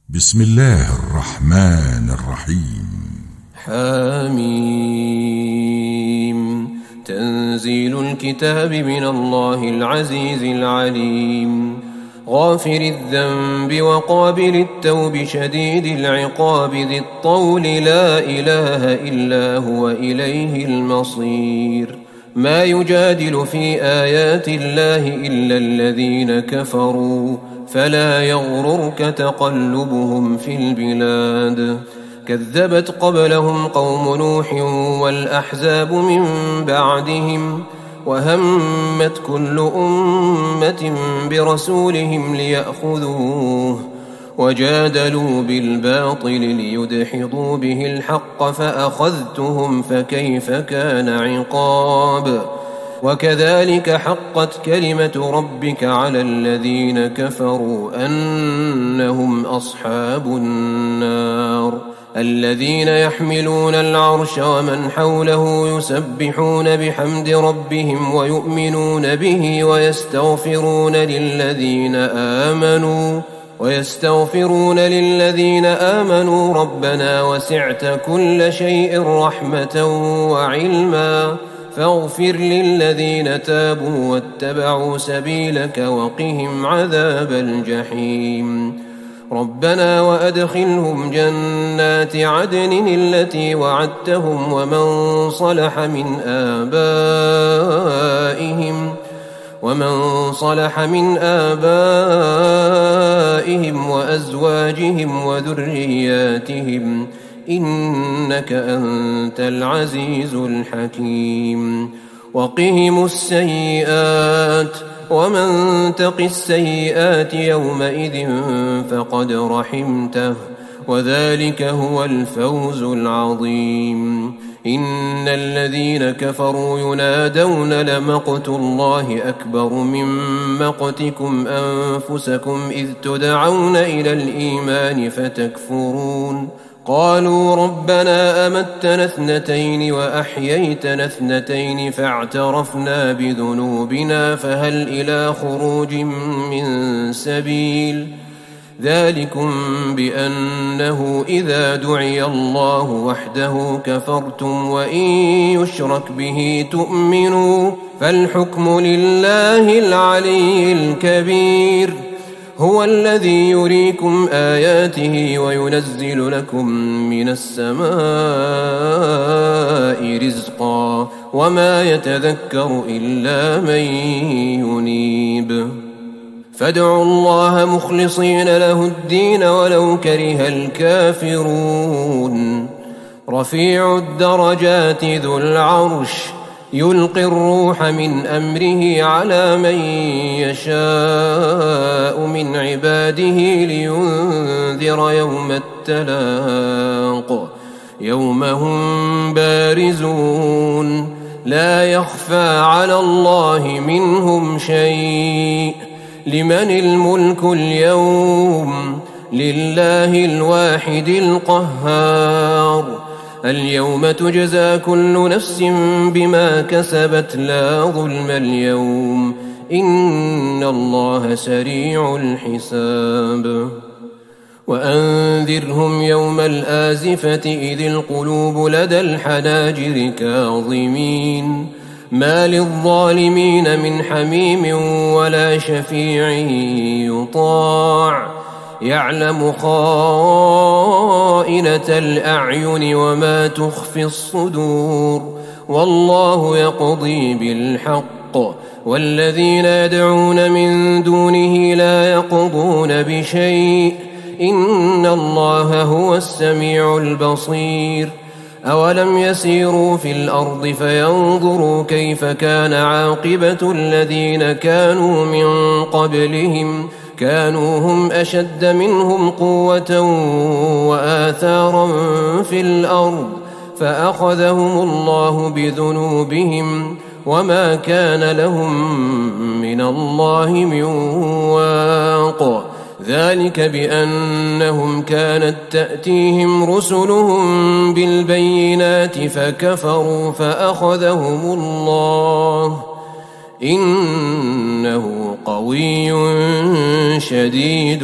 بسم الله الرحمن الرحيم. حميم. تنزيل الكتاب من الله العزيز العليم، غافر الذنب وقابل التوب شديد العقاب ذي الطول لا إله إلا هو إليه المصير. ما يجادل في آيات الله إلا الذين كفروا، فلا يغررك تقلبهم في البلاد. كذبت قبلهم قوم نوح والأحزاب من بعدهم، وهمت كل أمة برسولهم ليأخذوه، وجادلوا بالباطل ليدحضوا به الحق فأخذتهم فكيف كان عقاب. وكذلك حقت كلمة ربك على الذين كفروا أنهم أصحاب النار. الذين يحملون العرش ومن حوله يسبحون بحمد ربهم ويؤمنون به ويستغفرون للذين آمنوا ربنا وسعت كل شيء رحمة وعلما فاغفر للذين تابوا واتبعوا سبيلك وقهم عذاب الجحيم. ربنا وأدخلهم جنات عدن التي وعدتهم ومن صلح من آبائهم وأزواجهم وذرياتهم إنك أنت العزيز الحكيم. وقهم السيئات ومن تق السيئات يومئذ فقد رحمته وذلك هو الفوز العظيم. إن الذين كفروا ينادون لمقت الله أكبر من مقتكم أنفسكم إذ تدعون إلى الإيمان فتكفرون. قالوا ربنا أمتنا اثنتين وأحييتنا اثنتين فاعترفنا بذنوبنا فهل إلى خروج من سبيل. ذلكم بأنه إذا دعي الله وحده كفرتم وإن يشرك به تؤمنوا فالحكم لله العلي الكبير. هو الذي يريكم آياته وينزل لكم من السماء رزقا وما يتذكر إلا من ينيب. فادعوا الله مخلصين له الدين ولو كره الكافرون. رفيع الدرجات ذو العرش يلقي الروح من أمره على من يشاء من عباده لينذر يوم التلاق يوم هم بارزون لا يخفى على الله منهم شيء. لمن الملك اليوم؟ لله الواحد القهار. اليوم تجزى كل نفس بما كسبت لا ظلم اليوم إن الله سريع الحساب. وأنذرهم يوم الآزفة إذ القلوب لدى الحناجر كاظمين ما للظالمين من حميم ولا شفيع يطاع. يعلم خائنة الأعين وما تخفي الصدور والله يقضي بالحق والذين يدعون من دونه لا يقضون بشيء إن الله هو السميع البصير. أولم يسيروا في الأرض فينظروا كيف كان عاقبة الذين كانوا من قبلهم كانوا هم أشد منهم قوة وآثارا في الأرض فأخذهم الله بذنوبهم وما كان لهم من الله من واق. ذلك بأنهم كانت تأتيهم رسلهم بالبينات فكفروا فأخذهم الله إنه قوي شديد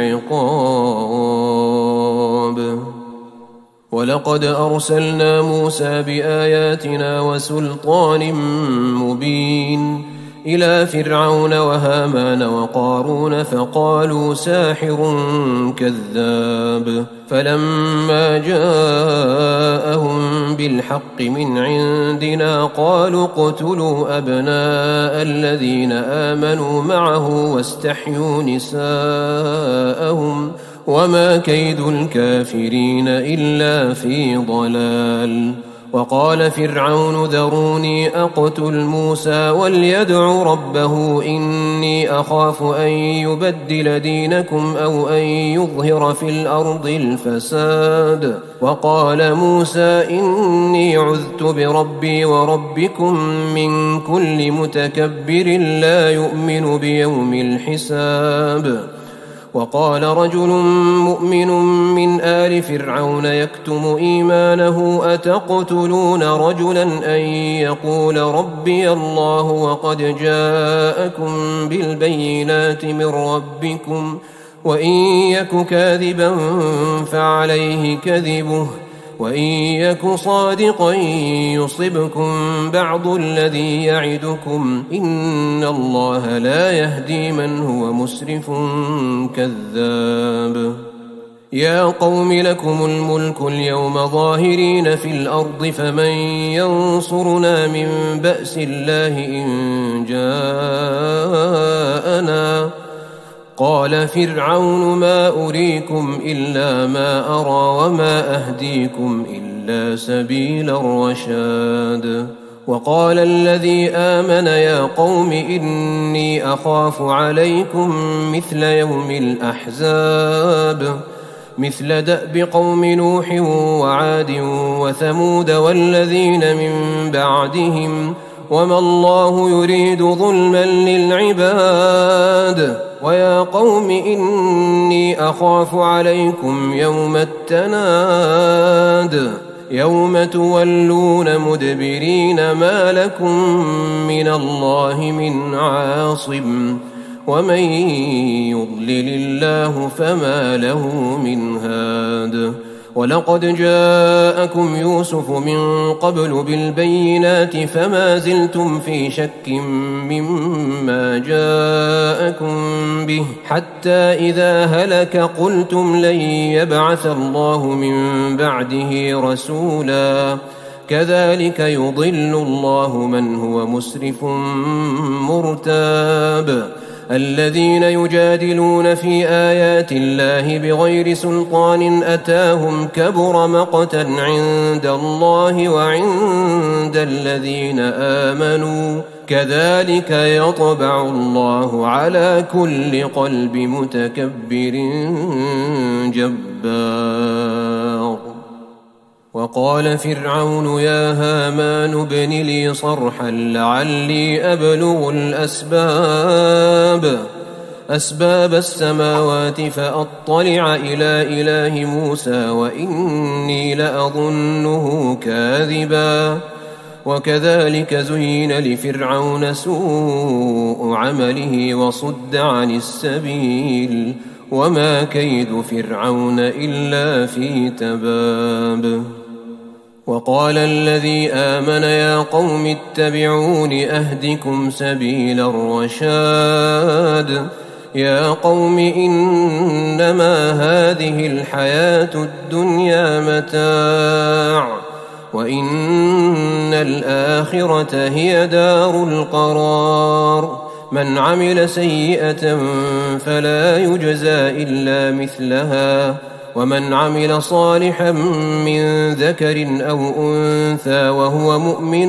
العقاب. ولقد أرسلنا موسى بآياتنا وسلطان مبين إلى فرعون وهامان وقارون فقالوا ساحر كذاب. فلما جاءهم بالحق من عندنا قالوا اقتلوا أبناء الذين آمنوا معه واستحيوا نساءهم وما كيد الكافرين إلا في ضلال. وقال فرعون ذروني أقتل موسى وليدع ربه إني أخاف أن يبدل دينكم أو أن يظهر في الأرض الفساد. وقال موسى إني عذت بربي وربكم من كل متكبر لا يؤمن بيوم الحساب. وقال رجل مؤمن من آل فرعون يكتم إيمانه أتقتلون رجلا أن يقول ربي الله وقد جاءكم بالبينات من ربكم وإن يك كاذبا فعليه كذبه وإن يك صادقا يصبكم بعض الذي يعدكم إن الله لا يهدي من هو مسرف كذاب. يا قوم لكم الملك اليوم ظاهرين في الأرض فمن ينصرنا من بأس الله إن جاءنا. قال فرعون ما أريكم إلا ما أرى وما أهديكم إلا سبيل الرشاد. وقال الذي آمن يا قوم إني أخاف عليكم مثل يوم الأحزاب مثل دأب قوم نوح وعاد وثمود والذين من بعدهم وما الله يريد ظلما للعباد. ويا قوم إني أخاف عليكم يوم التناد يوم تولون مدبرين ما لكم من الله من عاصم ومن يضلل الله فما له من هاد. ولقد جاءكم يوسف من قبل بالبينات فما زلتم في شك مما جاءكم به حتى إذا هلك قلتم لن يبعث الله من بعده رسولا كذلك يضل الله من هو مسرف مرتاب. الذين يجادلون في آيات الله بغير سلطان أتاهم كبر مقتا عند الله وعند الذين آمنوا كذلك يطبع الله على كل قلب متكبر جبار. وقال فرعون يا هامان ابن لي صرحا لعلي أبلغ أسباب السماوات فأطلع إلى إله موسى وإني لأظنه كاذبا. وكذلك زين لفرعون سوء عمله وصد عن السبيل وما كيد فرعون إلا في تباب. وقال الذي آمن يا قوم اتبعون أهدكم سبيل الرشاد. يا قوم إنما هذه الحياة الدنيا متاع وإن الآخرة هي دار القرار. من عمل سيئة فلا يجزى إلا مثلها ومن عمل صالحا من ذكر أو أنثى وهو مؤمن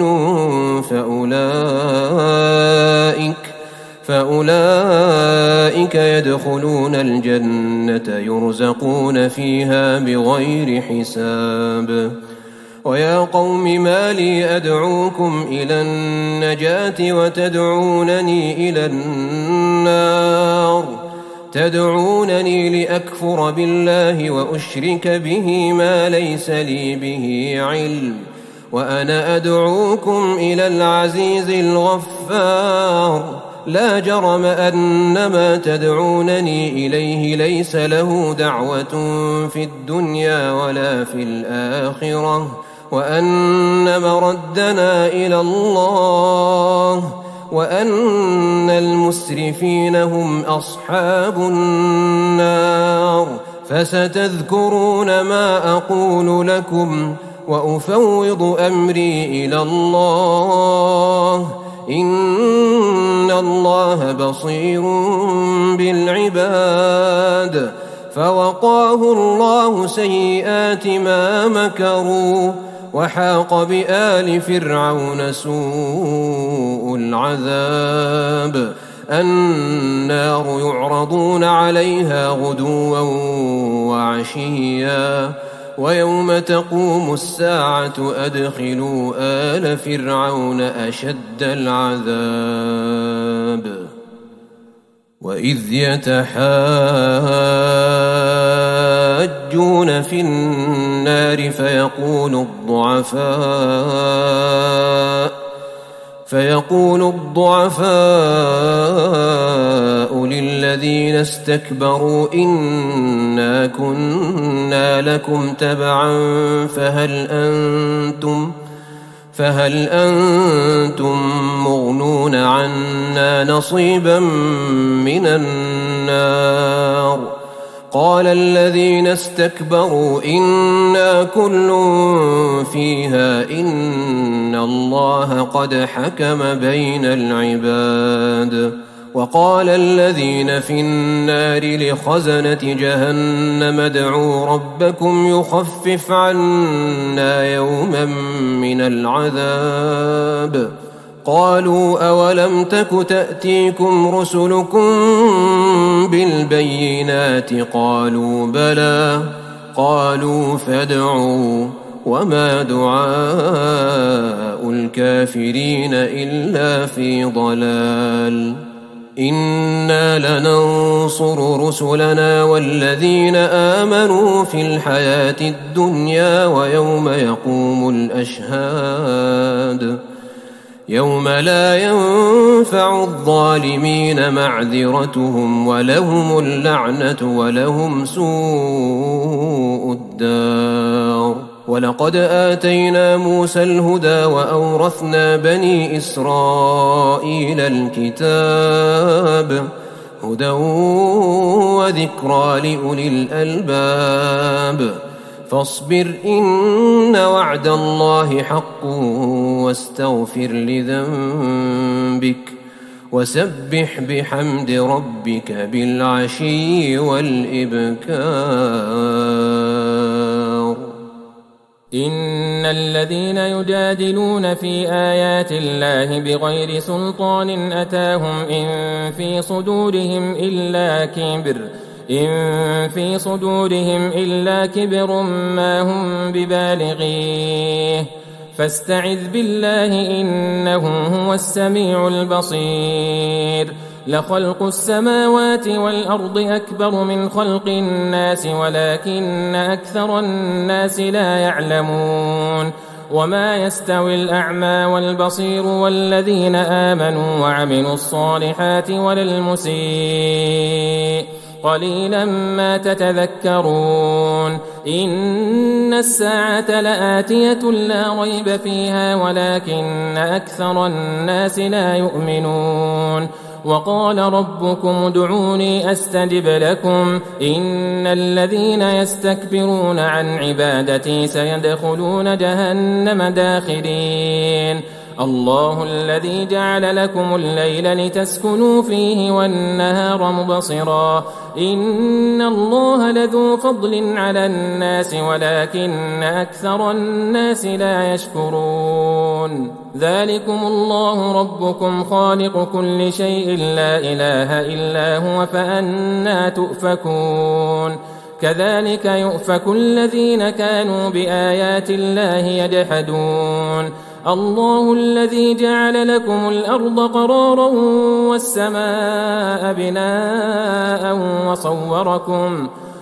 فأولئك يدخلون الجنة يرزقون فيها بغير حساب. ويا قوم ما لي أدعوكم إلى النجاة وتدعونني إلى النار تدعونني لأكفر بالله وأشرك به ما ليس لي به علم وأنا أدعوكم إلى العزيز الغفار لا جرم أن ما تدعونني إليه ليس له دعوة في الدنيا ولا في الآخرة وأن مردنا إلى الله وأن المسرفين هم أصحاب النار فستذكرون ما أقول لكم وأفوض أمري إلى الله إن الله بصير بالعباد فوقاه الله سيئات ما مكروا وحاق بآل فرعون سوء العذاب النار يعرضون عليها غدوا وعشيا ويوم تقوم الساعة أدخلوا آل فرعون أشد العذاب وإذ يتحاجون في النار فيقول الضعفاء للذين استكبروا إنا كنا لكم تبعا فهل أنتم مغنون عنا نصيبا من النار قال الذين استكبروا إنا كل فيها إن الله قد حكم بين العباد وقال الذين في النار لخزنة جهنم ادعوا ربكم يخفف عنا يوما من العذاب قالوا أولم تك تأتيكم رسلكم بالبينات قالوا بلى قالوا فادعوا وما دعاء الكافرين إلا في ضلال إنا لننصر رسلنا والذين آمنوا في الحياة الدنيا ويوم يقوم الأشهاد يوم لا ينفع الظالمين معذرتهم ولهم اللعنة ولهم سوء الدار ولقد آتينا موسى الهدى وأورثنا بني إسرائيل الكتاب هدى وذكرى لأولي الألباب فاصبر إن وعد الله حق واستغفر لذنبك وسبح بحمد ربك بالعشي والإبكار إن الذين يجادلون في آيات الله بغير سلطان أتاهم إن في صدورهم إلا كبر ما هم ببالغيه فاستعذ بالله إنه هو السميع البصير لخلق السماوات والأرض أكبر من خلق الناس ولكن أكثر الناس لا يعلمون وما يستوي الأعمى والبصير والذين آمنوا وعملوا الصالحات ولا المسيء قليلا ما تتذكرون إن الساعة لآتية لا ريب فيها ولكن أكثر الناس لا يؤمنون وقال ربكم ادعوني أستجب لكم إن الذين يستكبرون عن عبادتي سيدخلون جهنم داخرين الله الذي جعل لكم الليل لتسكنوا فيه والنهار مبصرا إن الله لذو فضل على الناس ولكن أكثر الناس لا يشكرون ذلكم الله ربكم خالق كل شيء لا إله إلا هو فأنى تؤفكون كذلك يؤفك الذين كانوا بآيات الله يجحدون الله الذي جعل لكم الأرض قرارا والسماء بناء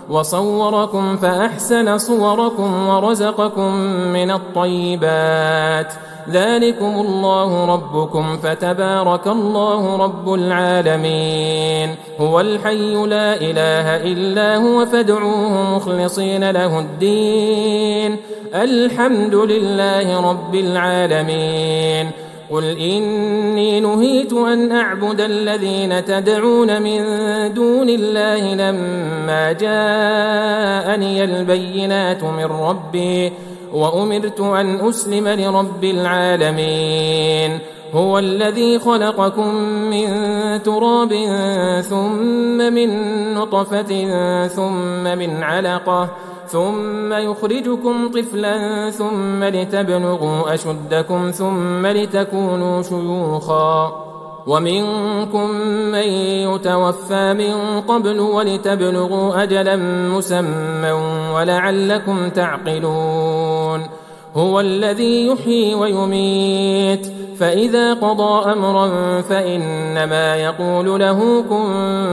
وصوركم فأحسن صوركم ورزقكم من الطيبات ذلكم الله ربكم فتبارك الله رب العالمين هو الحي لا إله إلا هو فادعوه مخلصين له الدين الحمد لله رب العالمين قل إني نهيت أن أعبد الذين تدعون من دون الله لما جاءني البينات من ربي وأمرت أن أسلم لرب العالمين هو الذي خلقكم من تراب ثم من نطفة ثم من علقة ثم يخرجكم طفلا ثم لتبلغوا أشدكم ثم لتكونوا شيوخا ومنكم من يتوفى من قبل ولتبلغوا أجلا مسمى ولعلكم تعقلون هو الذي يحيي ويميت فإذا قضى أمرا فإنما يقول له كن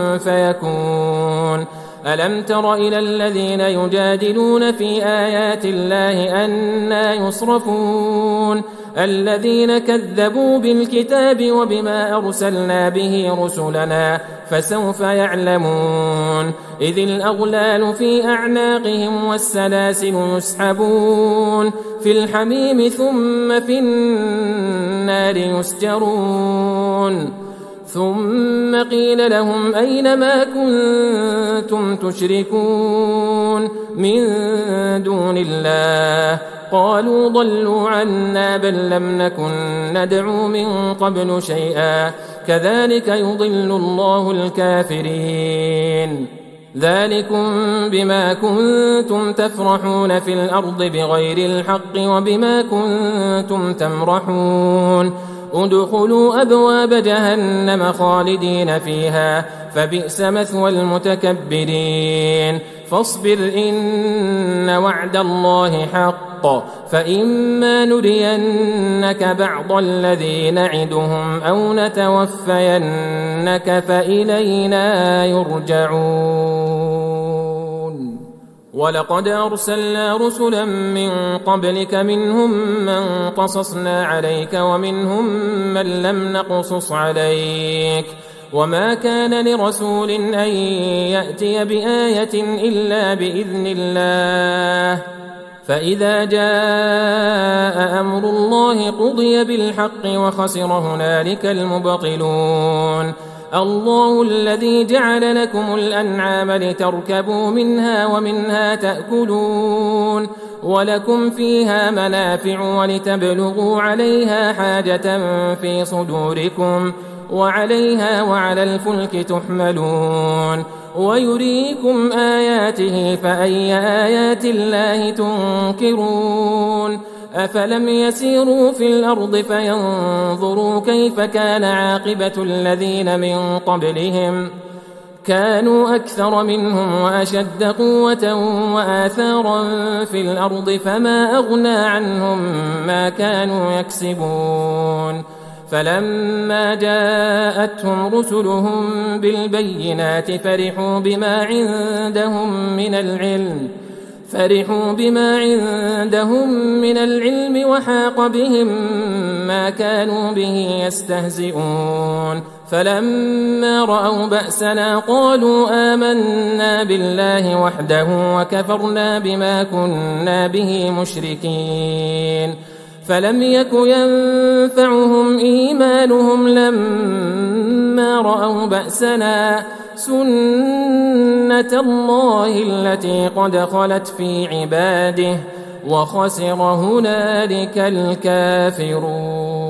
فيكون ألم تر إلى الذين يجادلون في آيات الله أنى يصرفون الذين كذبوا بالكتاب وبما أرسلنا به رسلنا فسوف يعلمون إذ الأغلال في أعناقهم والسلاسل يسحبون في الحميم ثم في النار يسجرون ثم قيل لهم أين ما كنتم تشركون من دون الله قالوا ضلوا عنا بل لم نكن ندعو من قبل شيئا كذلك يضل الله الكافرين ذلكم بما كنتم تفرحون في الأرض بغير الحق وبما كنتم تمرحون ادخلوا أبواب جهنم خالدين فيها فبئس مثوى المتكبرين فاصبر إن وعد الله حق فإما نرينك بعض الذي نعدهم أو نتوفينك فإلينا يرجعون ولقد أرسلنا رسلا من قبلك منهم من قصصنا عليك ومنهم من لم نقصص عليك وما كان لرسول أن يأتي بآية إلا بإذن الله فإذا جاء أمر الله قضي بالحق وخسر هنالك المبطلون الله الذي جعل لكم الأنعام لتركبوا منها ومنها تأكلون ولكم فيها منافع ولتبلغوا عليها حاجة في صدوركم وعليها وعلى الفلك تحملون ويريكم آياته فأي آيات الله تنكرون أفلم يسيروا في الأرض فينظروا كيف كان عاقبة الذين من قبلهم كانوا أكثر منهم وأشد قوة وآثارا في الأرض فما أغنى عنهم ما كانوا يكسبون فلما جاءتهم رسلهم بالبينات فرحوا بما عندهم من العلم وحاق بهم ما كانوا به يستهزئون فلما رأوا بأسنا قالوا آمنا بالله وحده وكفرنا بما كنا به مشركين فلم يك ينفعهم إيمانهم لما رأوا بأسنا سنة الله التي قد خلت في عباده وخسر هنالك الكافرون